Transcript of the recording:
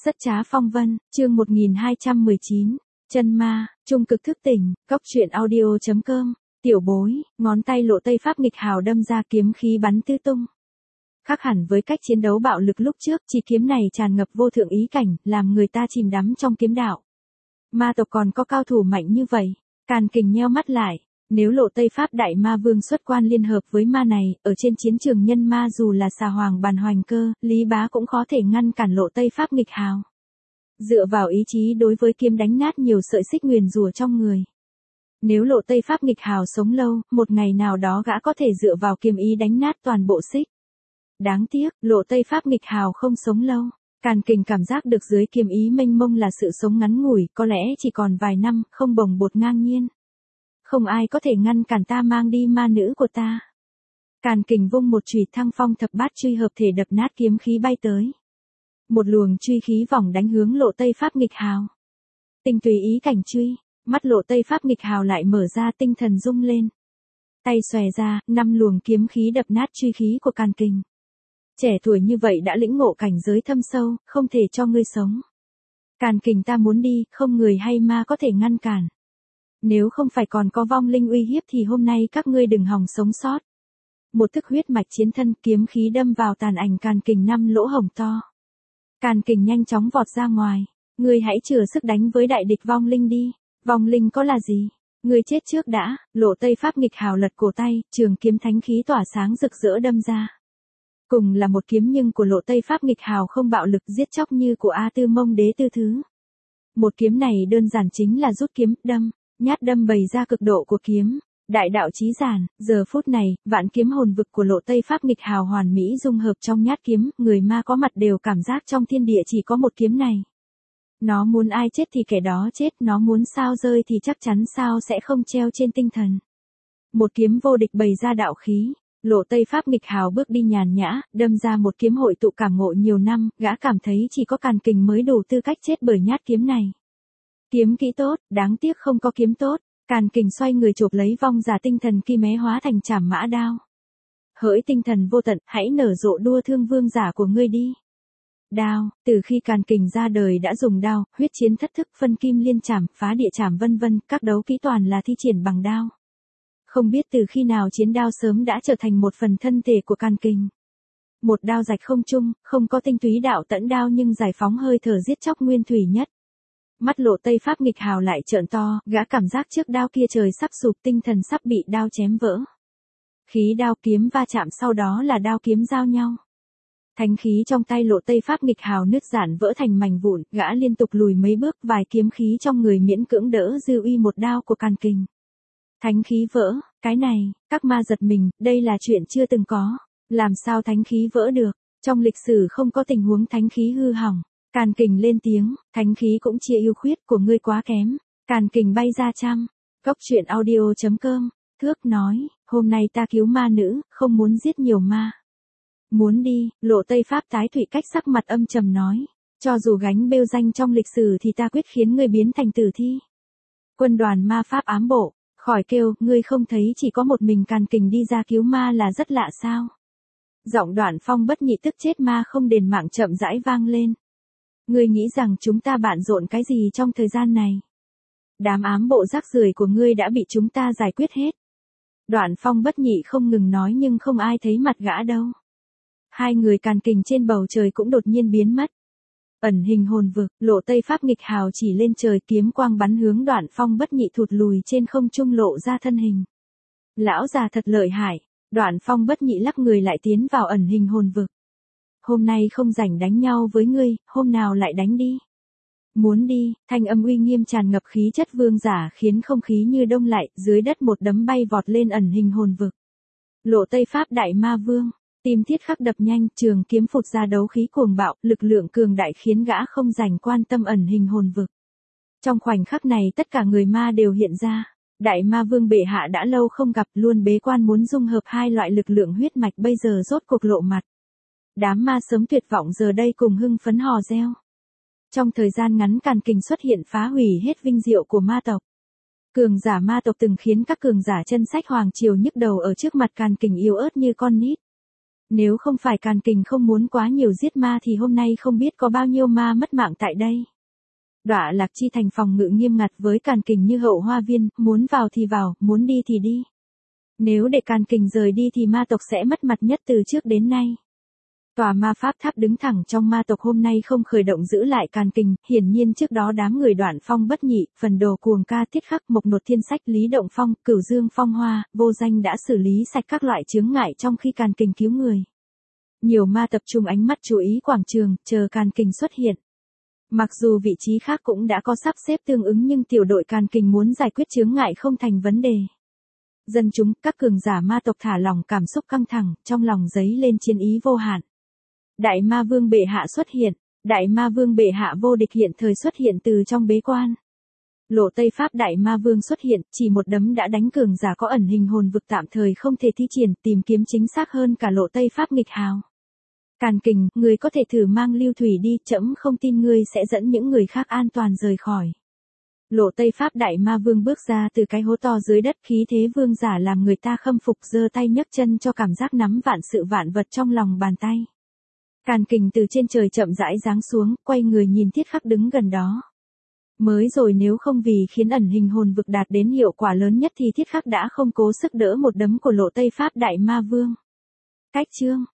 Rất trá phong vân, chương 1219, chân ma, trung cực thức tỉnh, cốc truyện audio.com, tiểu bối, ngón tay lộ tây pháp nghịch hào đâm ra kiếm khí bắn tứ tung. Khác hẳn với cách chiến đấu bạo lực lúc trước, chi kiếm này tràn ngập vô thượng ý cảnh, làm người ta chìm đắm trong kiếm đạo. Ma tộc còn có cao thủ mạnh như vậy, Càn Kình nheo mắt lại. Nếu lộ tây pháp đại ma vương xuất quan liên hợp với ma này, ở trên chiến trường nhân ma dù là xà hoàng bàn hoành cơ, Lý Bá cũng khó thể ngăn cản lộ tây pháp nghịch hào. Dựa vào ý chí đối với kiếm đánh nát nhiều sợi xích nguyền rủa trong người. Nếu lộ tây pháp nghịch hào sống lâu, một ngày nào đó gã có thể dựa vào kiếm ý đánh nát toàn bộ xích. Đáng tiếc, lộ tây pháp nghịch hào không sống lâu. Càn Kình cảm giác được dưới kiếm ý mênh mông là sự sống ngắn ngủi, có lẽ chỉ còn vài năm, không bồng bột ngang nhiên. Không ai có thể ngăn cản ta mang đi ma nữ của ta. Càn Kình vung một chùy thăng phong thập bát truy hợp thể đập nát kiếm khí bay tới. Một luồng truy khí vòng đánh hướng lộ tây pháp nghịch hào. Tinh tùy ý cảnh truy, mắt lộ tây pháp nghịch hào lại mở ra, tinh thần rung lên. Tay xòe ra, 5 luồng kiếm khí đập nát truy khí của Càn Kình. Trẻ tuổi như vậy đã lĩnh ngộ cảnh giới thâm sâu, không thể cho ngươi sống. Càn Kình ta muốn đi, không người hay ma có thể ngăn cản. Nếu không phải còn có vong linh uy hiếp thì hôm nay các ngươi đừng hòng sống sót. Một thức huyết mạch chiến thân, kiếm khí đâm vào tàn ảnh Càn Kình 5 lỗ hổng to. Càn Kình nhanh chóng vọt ra ngoài. Ngươi hãy chừa sức đánh với đại địch vong linh đi. Vong linh có là gì? Ngươi chết trước đã. Lộ tây pháp nghịch hào lật cổ tay, trường kiếm thánh khí tỏa sáng rực rỡ đâm ra. Cùng là một kiếm nhưng của lộ tây pháp nghịch hào không bạo lực giết chóc như của A Tư Mông Đế Tư Thứ. Một kiếm này đơn giản chính là rút kiếm, đâm. Nhát đâm bày ra cực độ của kiếm, đại đạo chí giản, giờ phút này, vạn kiếm hồn vực của lộ tây pháp nghịch hào hoàn mỹ dung hợp trong nhát kiếm, người ma có mặt đều cảm giác trong thiên địa chỉ có một kiếm này. Nó muốn ai chết thì kẻ đó chết, nó muốn sao rơi thì chắc chắn sao sẽ không treo trên tinh thần. Một kiếm vô địch bày ra đạo khí, lộ tây pháp nghịch hào bước đi nhàn nhã, đâm ra một kiếm hội tụ cảm ngộ nhiều năm, gã cảm thấy chỉ có Càn Kình mới đủ tư cách chết bởi nhát kiếm này. Kiếm kỹ tốt, đáng tiếc không có kiếm tốt. Càn Kình xoay người chộp lấy vong giả tinh thần ki mé hóa thành trảm mã đao. Hỡi tinh thần vô tận, hãy nở rộ đua thương vương giả của ngươi đi. Đao, từ khi Càn Kình ra đời đã dùng đao, huyết chiến thất thức, phân kim liên trảm, phá địa trảm vân vân, các đấu kỹ toàn là thi triển bằng đao. Không biết từ khi nào chiến đao sớm đã trở thành một phần thân thể của Càn Kình. Một đao rạch không trung, không có tinh túy đạo tẫn đao nhưng giải phóng hơi thở giết chóc nguyên thủy nhất. Mắt lộ tây pháp nghịch hào lại trợn to, gã cảm giác trước đao kia trời sắp sụp, tinh thần sắp bị đao chém vỡ. Khí đao kiếm va chạm, sau đó là đao kiếm giao nhau. Thánh khí trong tay lộ tây pháp nghịch hào nứt rạn vỡ thành mảnh vụn, gã liên tục lùi mấy bước, vài kiếm khí trong người miễn cưỡng đỡ dư uy một đao của Càn Kình. Thánh khí vỡ, cái này, các ma giật mình, đây là chuyện chưa từng có. Làm sao thánh khí vỡ được? Trong lịch sử không có tình huống thánh khí hư hỏng. Càn Kình lên tiếng, thánh khí cũng chia ưu khuyết của ngươi quá kém. Càn Kình bay ra trăm. Cốc truyện audio.com, Thước nói, hôm nay ta cứu ma nữ, không muốn giết nhiều ma. Muốn đi, lộ tây pháp tái thủy cách sắc mặt âm trầm nói. Cho dù gánh bêu danh trong lịch sử thì ta quyết khiến ngươi biến thành tử thi. Quân đoàn ma pháp ám bộ, khỏi kêu, ngươi không thấy chỉ có một mình Càn Kình đi ra cứu ma là rất lạ sao? Giọng Đoạn Phong bất nhị tức chết ma không đền mạng chậm rãi vang lên. Ngươi nghĩ rằng chúng ta bận rộn cái gì trong thời gian này? Đám ám bộ rác rưởi của ngươi đã bị chúng ta giải quyết hết. Đoạn Phong bất nhị không ngừng nói nhưng không ai thấy mặt gã đâu. Hai người Càn Kình trên bầu trời cũng đột nhiên biến mất. Ẩn hình hồn vực, lộ tây pháp nghịch hào chỉ lên trời, kiếm quang bắn hướng Đoạn Phong bất nhị thụt lùi trên không trung lộ ra thân hình. Lão già thật lợi hại. Đoạn Phong bất nhị lắc người lại tiến vào ẩn hình hồn vực. Hôm nay không rảnh đánh nhau với ngươi, hôm nào lại đánh đi. Muốn đi, thanh âm uy nghiêm tràn ngập khí chất vương giả khiến không khí như đông lại, dưới đất một đấm bay vọt lên ẩn hình hồn vực. Lộ tây pháp đại ma vương, tim thiết khắc đập nhanh, trường kiếm phụt ra đấu khí cuồng bạo, lực lượng cường đại khiến gã không rảnh quan tâm ẩn hình hồn vực. Trong khoảnh khắc này tất cả người ma đều hiện ra. Đại ma vương bệ hạ đã lâu không gặp, luôn bế quan muốn dung hợp hai loại lực lượng huyết mạch, bây giờ rốt cuộc lộ mặt. Đám ma sớm tuyệt vọng giờ đây cùng hưng phấn hò reo. Trong thời gian ngắn Càn Kình xuất hiện phá hủy hết vinh diệu của ma tộc. Cường giả ma tộc từng khiến các cường giả chân sách hoàng triều nhức đầu ở trước mặt Càn Kình yếu ớt như con nít. Nếu không phải Càn Kình không muốn quá nhiều giết ma thì hôm nay không biết có bao nhiêu ma mất mạng tại đây. Đọa Lạc Chi thành phòng ngự nghiêm ngặt với Càn Kình như hậu hoa viên, muốn vào thì vào, muốn đi thì đi. Nếu để Càn Kình rời đi thì ma tộc sẽ mất mặt nhất từ trước đến nay. Tòa ma pháp tháp đứng thẳng trong ma tộc hôm nay không khởi động giữ lại Càn Kình, hiển nhiên trước đó đám người Đoạn Phong bất nhị, Phần Đồ Cuồng Ca Tiết Khắc, Mộc Nột Thiên Sách, Lý Động Phong, Cửu Dương Phong Hoa, Vô Danh đã xử lý sạch các loại chướng ngại trong khi Càn Kình cứu người. Nhiều ma tập trung ánh mắt chú ý quảng trường, chờ Càn Kình xuất hiện. Mặc dù vị trí khác cũng đã có sắp xếp tương ứng nhưng tiểu đội Càn Kình muốn giải quyết chướng ngại không thành vấn đề. Dân chúng, các cường giả ma tộc thả lỏng cảm xúc căng thẳng, trong lòng dấy lên chiến ý vô hạn. Đại ma vương bệ hạ xuất hiện, đại ma vương bệ hạ vô địch hiện thời xuất hiện từ trong bế quan. Lộ Tây Pháp đại ma vương xuất hiện, chỉ một đấm đã đánh cường giả có ẩn hình hồn vực tạm thời không thể thi triển, tìm kiếm chính xác hơn cả Lộ Tây Pháp nghịch hào. Càn Kình, ngươi có thể thử mang lưu thủy đi, trẫm không tin ngươi sẽ dẫn những người khác an toàn rời khỏi. Lộ Tây Pháp đại ma vương bước ra từ cái hố to dưới đất, khí thế vương giả làm người ta khâm phục, giơ tay nhấc chân cho cảm giác nắm vạn sự vạn vật trong lòng bàn tay. Càn Kình từ trên trời chậm rãi giáng xuống, quay người nhìn Thiết Khắc đứng gần đó. Mới rồi nếu không vì khiến ẩn hình hồn vực đạt đến hiệu quả lớn nhất thì Thiết Khắc đã không cố sức đỡ một đấm của Lộ Tây Pháp đại ma vương. Cách chương